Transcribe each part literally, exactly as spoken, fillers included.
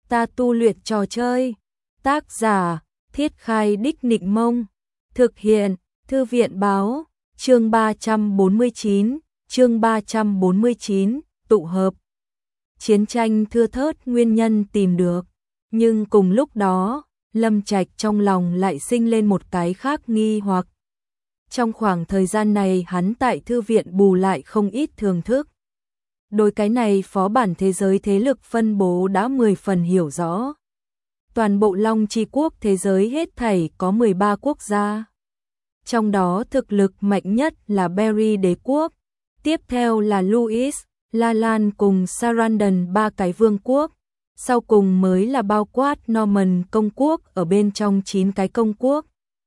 ta tu luyện trò chơi. Tác giả, Thiết Khai Đích Nịnh Mông. Thực hiện, Thư viện Báo. Chương ba trăm bốn mươi chín, chương ba trăm bốn mươi chín, tụ hợp. Chiến tranh thưa thớt nguyên nhân tìm được, nhưng cùng lúc đó, Lâm Trạch trong lòng lại sinh lên một cái khác nghi hoặc. Trong khoảng thời gian này hắn tại thư viện bù lại không ít thưởng thức. Đối cái này phó bản thế giới thế lực phân bố đã mười phần hiểu rõ. Toàn bộ Long Chi Quốc thế giới hết thảy có mười ba quốc gia. Trong đó thực lực mạnh nhất là Berry đế quốc, tiếp theo là Louis, La Lan cùng Sarandon ba cái vương quốc, sau cùng mới là bao quát Norman công quốc ở bên trong chín cái công quốc.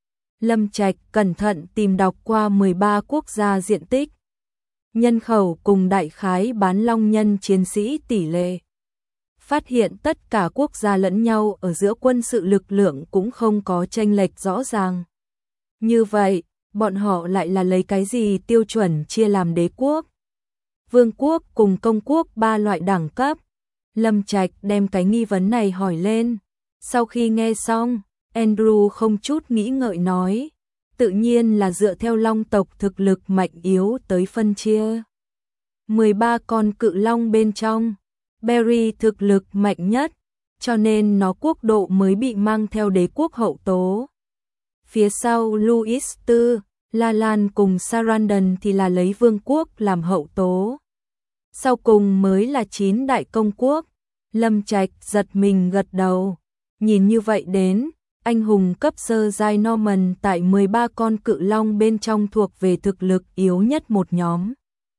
Lâm Trạch cẩn thận tìm đọc qua mười ba quốc gia diện tích, nhân khẩu cùng đại khái bán long nhân chiến sĩ tỷ lệ. Phát hiện tất cả quốc gia lẫn nhau ở giữa quân sự lực lượng cũng không có chênh lệch rõ ràng. Như vậy, bọn họ lại là lấy cái gì tiêu chuẩn chia làm đế quốc, vương quốc cùng công quốc ba loại đẳng cấp? Lâm Trạch đem cái nghi vấn này hỏi lên. Sau khi nghe xong, Andrew không chút nghĩ ngợi nói, tự nhiên là dựa theo long tộc thực lực mạnh yếu tới phân chia. mười ba con cự long bên trong, Berry thực lực mạnh nhất, cho nên nó quốc độ mới bị mang theo đế quốc hậu tố. Phía sau Louis tư, La Lan cùng Sarandon thì là lấy vương quốc làm hậu tố. Sau cùng mới là chín đại công quốc. Lâm Trạch giật mình gật đầu. Nhìn như vậy đến, anh hùng cấp sơ giai Norman tại mười ba con cự long bên trong thuộc về thực lực yếu nhất một nhóm.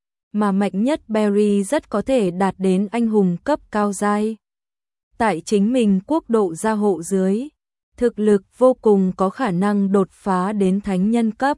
Mà mạnh nhất Berry rất có thể đạt đến anh hùng cấp cao giai. Tại chính mình quốc độ gia hộ dưới, thực lực vô cùng có khả năng đột phá đến thánh nhân cấp.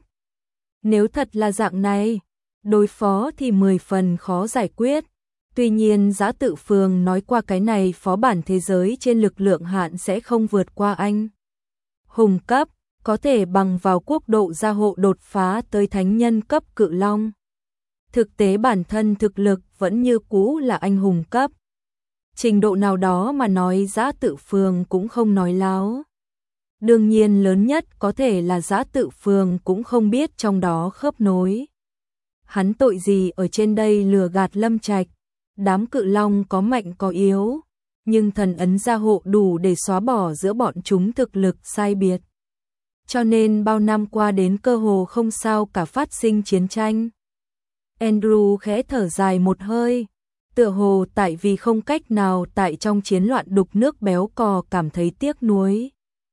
Nếu thật là dạng này, đối phó thì mười phần khó giải quyết. Tuy nhiên Giá Tự Phường nói qua cái này phó bản thế giới trên lực lượng hạn sẽ không vượt qua anh hùng cấp, có thể bằng vào quốc độ gia hộ đột phá tới thánh nhân cấp cự long. Thực tế bản thân thực lực vẫn như cũ là anh hùng cấp. Trình độ nào đó mà nói Giá Tự Phường cũng không nói láo. Đương nhiên lớn nhất có thể là Giá Tự Phường cũng không biết trong đó khớp nối. Hắn tội gì ở trên đây lừa gạt Lâm Trạch. Đám cự long có mạnh có yếu, nhưng thần ấn gia hộ đủ để xóa bỏ giữa bọn chúng thực lực sai biệt. Cho nên bao năm qua đến cơ hồ không sao cả phát sinh chiến tranh. Andrew khẽ thở dài một hơi, tựa hồ tại vì không cách nào tại trong chiến loạn đục nước béo cò cảm thấy tiếc nuối.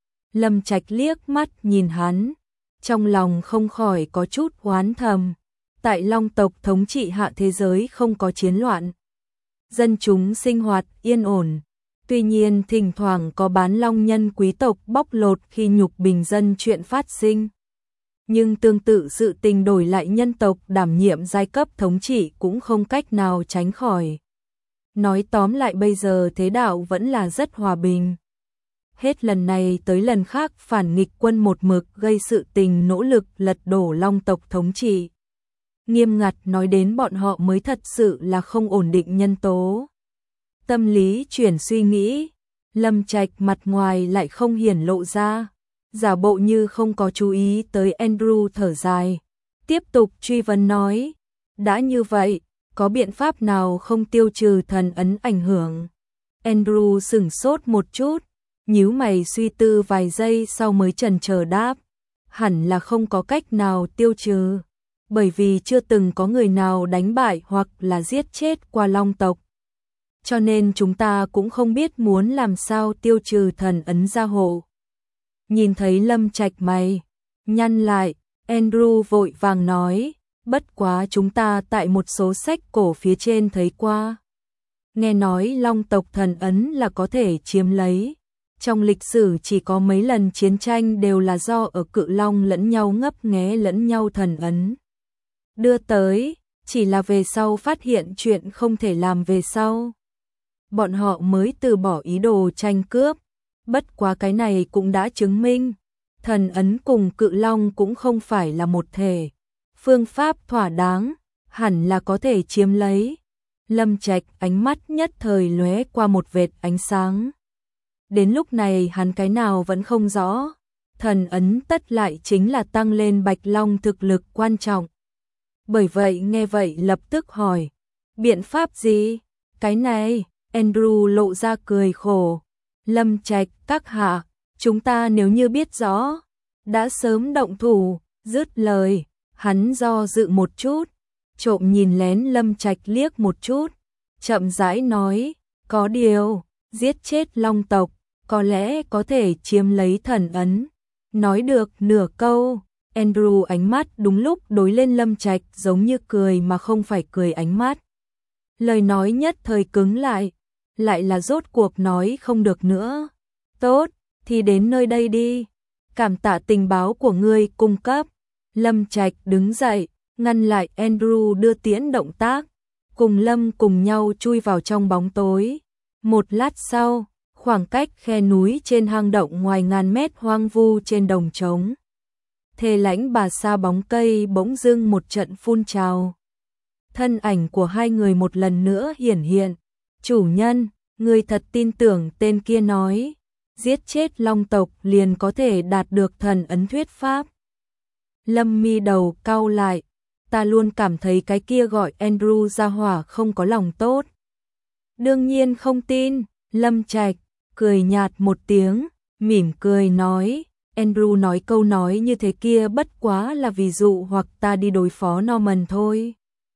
Lâm Trạch liếc mắt nhìn hắn, trong lòng không khỏi có chút oán thầm. Tại Long tộc thống trị hạ thế giới không có chiến loạn, dân chúng sinh hoạt yên ổn. Tuy nhiên thỉnh thoảng có bán long nhân quý tộc bóc lột khi nhục bình dân chuyện phát sinh. Nhưng tương tự sự tình đổi lại nhân tộc đảm nhiệm giai cấp thống trị cũng không cách nào tránh khỏi. Nói tóm lại bây giờ thế đạo vẫn là rất hòa bình. Hết lần này tới lần khác phản nghịch quân một mực gây sự tình nỗ lực lật đổ long tộc thống trị. Nghiêm ngặt nói đến bọn họ mới thật sự là không ổn định nhân tố. Tâm lý chuyển suy nghĩ, Lâm Trạch mặt ngoài lại không hiển lộ ra, giả bộ như không có chú ý tới. Andrew thở dài, tiếp tục truy vấn nói, đã như vậy, có biện pháp nào không tiêu trừ thần ấn ảnh hưởng? Andrew sửng sốt một chút, nhíu mày suy tư vài giây sau mới chần chờ đáp, hẳn là không có cách nào tiêu trừ. Bởi vì chưa từng có người nào đánh bại hoặc là giết chết qua long tộc. Cho nên chúng ta cũng không biết muốn làm sao tiêu trừ thần ấn gia hộ. Nhìn thấy Lâm Trạch mày nhăn lại, Andrew vội vàng nói, bất quá chúng ta tại một số sách cổ phía trên thấy qua. Nghe nói long tộc thần ấn là có thể chiếm lấy. Trong lịch sử chỉ có mấy lần chiến tranh đều là do ở cự long lẫn nhau ngấp nghé lẫn nhau thần ấn đưa tới, chỉ là về sau phát hiện chuyện không thể làm về sau. Bọn họ mới từ bỏ ý đồ tranh cướp, bất quá cái này cũng đã chứng minh, thần ấn cùng cự long cũng không phải là một thể. Phương pháp thỏa đáng, hẳn là có thể chiếm lấy. Lâm Trạch ánh mắt nhất thời lóe qua một vệt ánh sáng. Đến lúc này hắn cái nào vẫn không rõ. Thần ấn tất lại chính là tăng lên Bạch Long thực lực quan trọng. Bởi vậy nghe vậy lập tức hỏi, biện pháp gì? Cái này, Andrew lộ ra cười khổ. Lâm Trạch, các hạ, chúng ta nếu như biết rõ, đã sớm động thủ. Dứt lời, hắn do dự một chút, trộm nhìn lén Lâm Trạch liếc một chút, chậm rãi nói, có điều, giết chết Long tộc, có lẽ có thể chiếm lấy thần ấn. Nói được nửa câu, Andrew ánh mắt đúng lúc đối lên Lâm Trạch giống như cười mà không phải cười ánh mắt. Lời nói nhất thời cứng lại, lại là rốt cuộc nói không được nữa. Tốt, thì đến nơi đây đi. Cảm tạ tình báo của ngươi cung cấp. Lâm Trạch đứng dậy, ngăn lại Andrew đưa tiễn động tác, cùng Lâm cùng nhau chui vào trong bóng tối. Một lát sau, khoảng cách khe núi trên hang động ngoài ngàn mét hoang vu trên đồng trống. Thề lãnh bà sa bóng cây bỗng dưng một trận phun trào. Thân ảnh của hai người một lần nữa hiển hiện. Chủ nhân, người thật tin tưởng tên kia nói, giết chết Long tộc liền có thể đạt được thần ấn thuyết pháp. Lâm mi đầu cau lại, ta luôn cảm thấy cái kia gọi Andrew ra hỏa không có lòng tốt. Đương nhiên không tin, Lâm Trạch cười nhạt một tiếng, mỉm cười nói, Andrew nói câu nói như thế kia bất quá là ví dụ hoặc ta đi đối phó Norman thôi.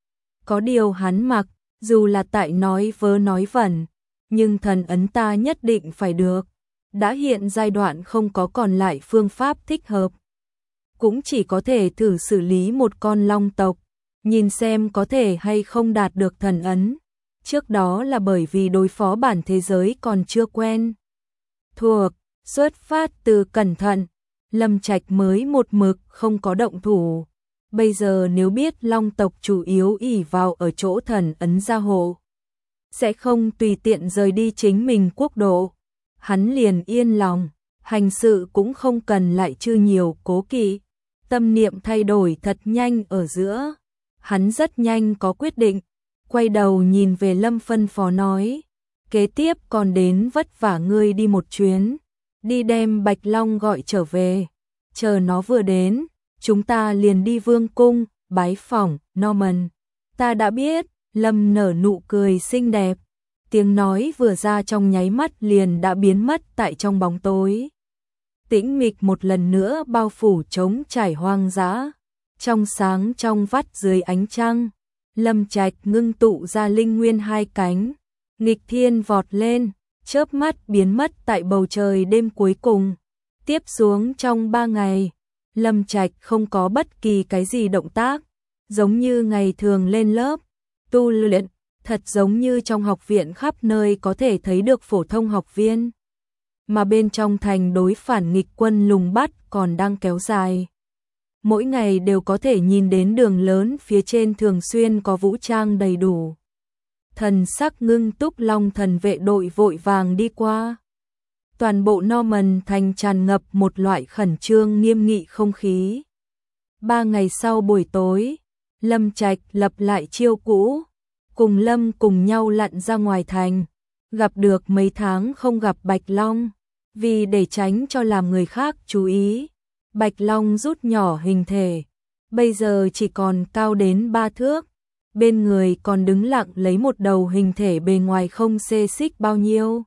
Có điều hắn mặc, dù là tại nói vớ nói vẩn, nhưng thần ấn ta nhất định phải được. Đã hiện giai đoạn không có còn lại phương pháp thích hợp. Cũng chỉ có thể thử xử lý một con long tộc, nhìn xem có thể hay không đạt được thần ấn. Trước đó là bởi vì đối phó bản thế giới còn chưa quen thuộc, xuất phát từ cẩn thận, Lâm Trạch mới một mực không có động thủ. Bây giờ nếu biết long tộc chủ yếu ỷ vào ở chỗ thần ấn gia hộ, sẽ không tùy tiện rời đi chính mình quốc độ, hắn liền yên lòng, hành sự cũng không cần lại chư nhiều cố kỵ. Tâm niệm thay đổi thật nhanh ở giữa, hắn rất nhanh có quyết định, quay đầu nhìn về Lâm phân phó nói, kế tiếp còn đến vất vả ngươi đi một chuyến, đi đem Bạch Long gọi trở về, chờ nó vừa đến, chúng ta liền đi vương cung, bái phỏng Norman. Ta đã biết, Lâm nở nụ cười xinh đẹp, tiếng nói vừa ra trong nháy mắt liền đã biến mất tại trong bóng tối. Tĩnh mịch một lần nữa bao phủ trống trải hoang dã, trong sáng trong vắt dưới ánh trăng, Lâm Trạch ngưng tụ ra linh nguyên hai cánh, nghịch thiên vọt lên, chớp mắt biến mất tại bầu trời đêm cuối cùng. Tiếp xuống trong ba ngày, Lâm Trạch không có bất kỳ cái gì động tác, giống như ngày thường lên lớp, tu luyện, thật giống như trong học viện khắp nơi có thể thấy được phổ thông học viên. Mà bên trong thành đối phản nghịch quân lùng bắt còn đang kéo dài. Mỗi ngày đều có thể nhìn đến đường lớn phía trên thường xuyên có vũ trang đầy đủ. Thần sắc ngưng túc long thần vệ đội vội vàng đi qua. Toàn bộ Norman thành tràn ngập một loại khẩn trương nghiêm nghị không khí. Ba ngày sau buổi tối, Lâm Trạch lập lại chiêu cũ, cùng Lâm cùng nhau lặn ra ngoài thành, gặp được mấy tháng không gặp Bạch Long. Vì để tránh cho làm người khác chú ý, Bạch Long rút nhỏ hình thể, bây giờ chỉ còn cao đến ba thước, bên người còn đứng lặng lấy một đầu hình thể bề ngoài không xê xích bao nhiêu.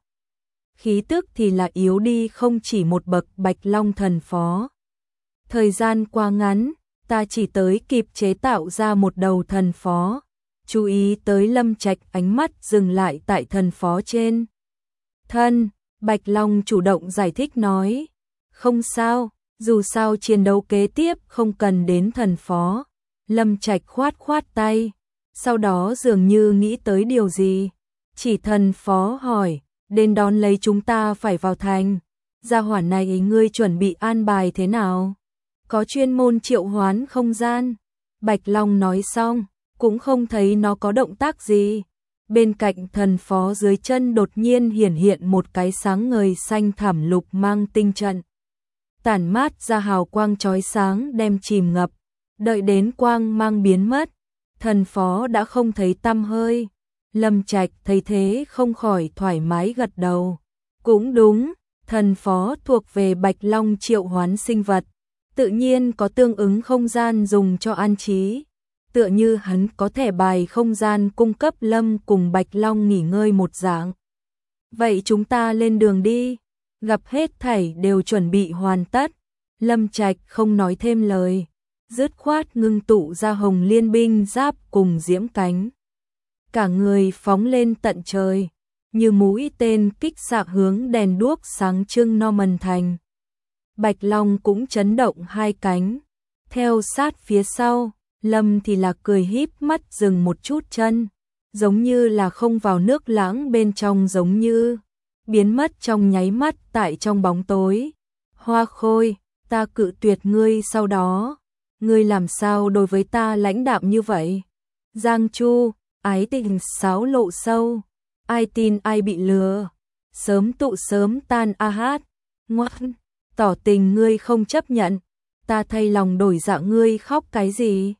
Khí tức thì là yếu đi không chỉ một bậc Bạch Long thần phó. Thời gian qua ngắn, ta chỉ tới kịp chế tạo ra một đầu thần phó, chú ý tới Lâm Trạch ánh mắt dừng lại tại thần phó trên. Thân Bạch Long chủ động giải thích nói, không sao, dù sao chiến đấu kế tiếp không cần đến thần phó. Lâm Trạch khoát khoát tay, sau đó dường như nghĩ tới điều gì, chỉ thần phó hỏi, đến đón lấy chúng ta phải vào thành, gia hỏa này ngươi chuẩn bị an bài thế nào? Có chuyên môn triệu hoán không gian? Bạch Long nói xong, cũng không thấy nó có động tác gì. Bên cạnh thần phó dưới chân đột nhiên hiển hiện một cái sáng ngời xanh thảm lục mang tinh trận. Tản mát ra hào quang chói sáng đem chìm ngập, đợi đến quang mang biến mất, thần phó đã không thấy tăm hơi. Lâm Trạch thấy thế không khỏi thoải mái gật đầu. Cũng đúng, Thần phó thuộc về Bạch Long triệu hoán sinh vật, tự nhiên có tương ứng không gian dùng cho an trí. Tựa như hắn có thẻ bài không gian cung cấp Lâm cùng Bạch Long nghỉ ngơi một dạng. Vậy chúng ta lên đường đi, gặp hết thảy đều chuẩn bị hoàn tất. Lâm Trạch không nói thêm lời, dứt khoát ngưng tụ ra hồng liên binh giáp cùng diễm cánh. Cả người phóng lên tận trời, như mũi tên kích xạ hướng đèn đuốc sáng trưng Norman thành. Bạch Long cũng chấn động hai cánh, theo sát phía sau. Lâm thì là cười híp mắt dừng một chút chân, giống như là không vào nước lãng bên trong, giống như biến mất trong nháy mắt tại trong bóng tối. Hoa Khôi, ta cự tuyệt ngươi, sau đó ngươi làm sao đối với ta lãnh đạm như vậy? Giang Chu, ái tình xáo lộ sâu, ai tin ai bị lừa, sớm tụ sớm tan a hát. Ngoan, tỏ tình ngươi không chấp nhận, ta thay lòng đổi dạ, ngươi khóc cái gì?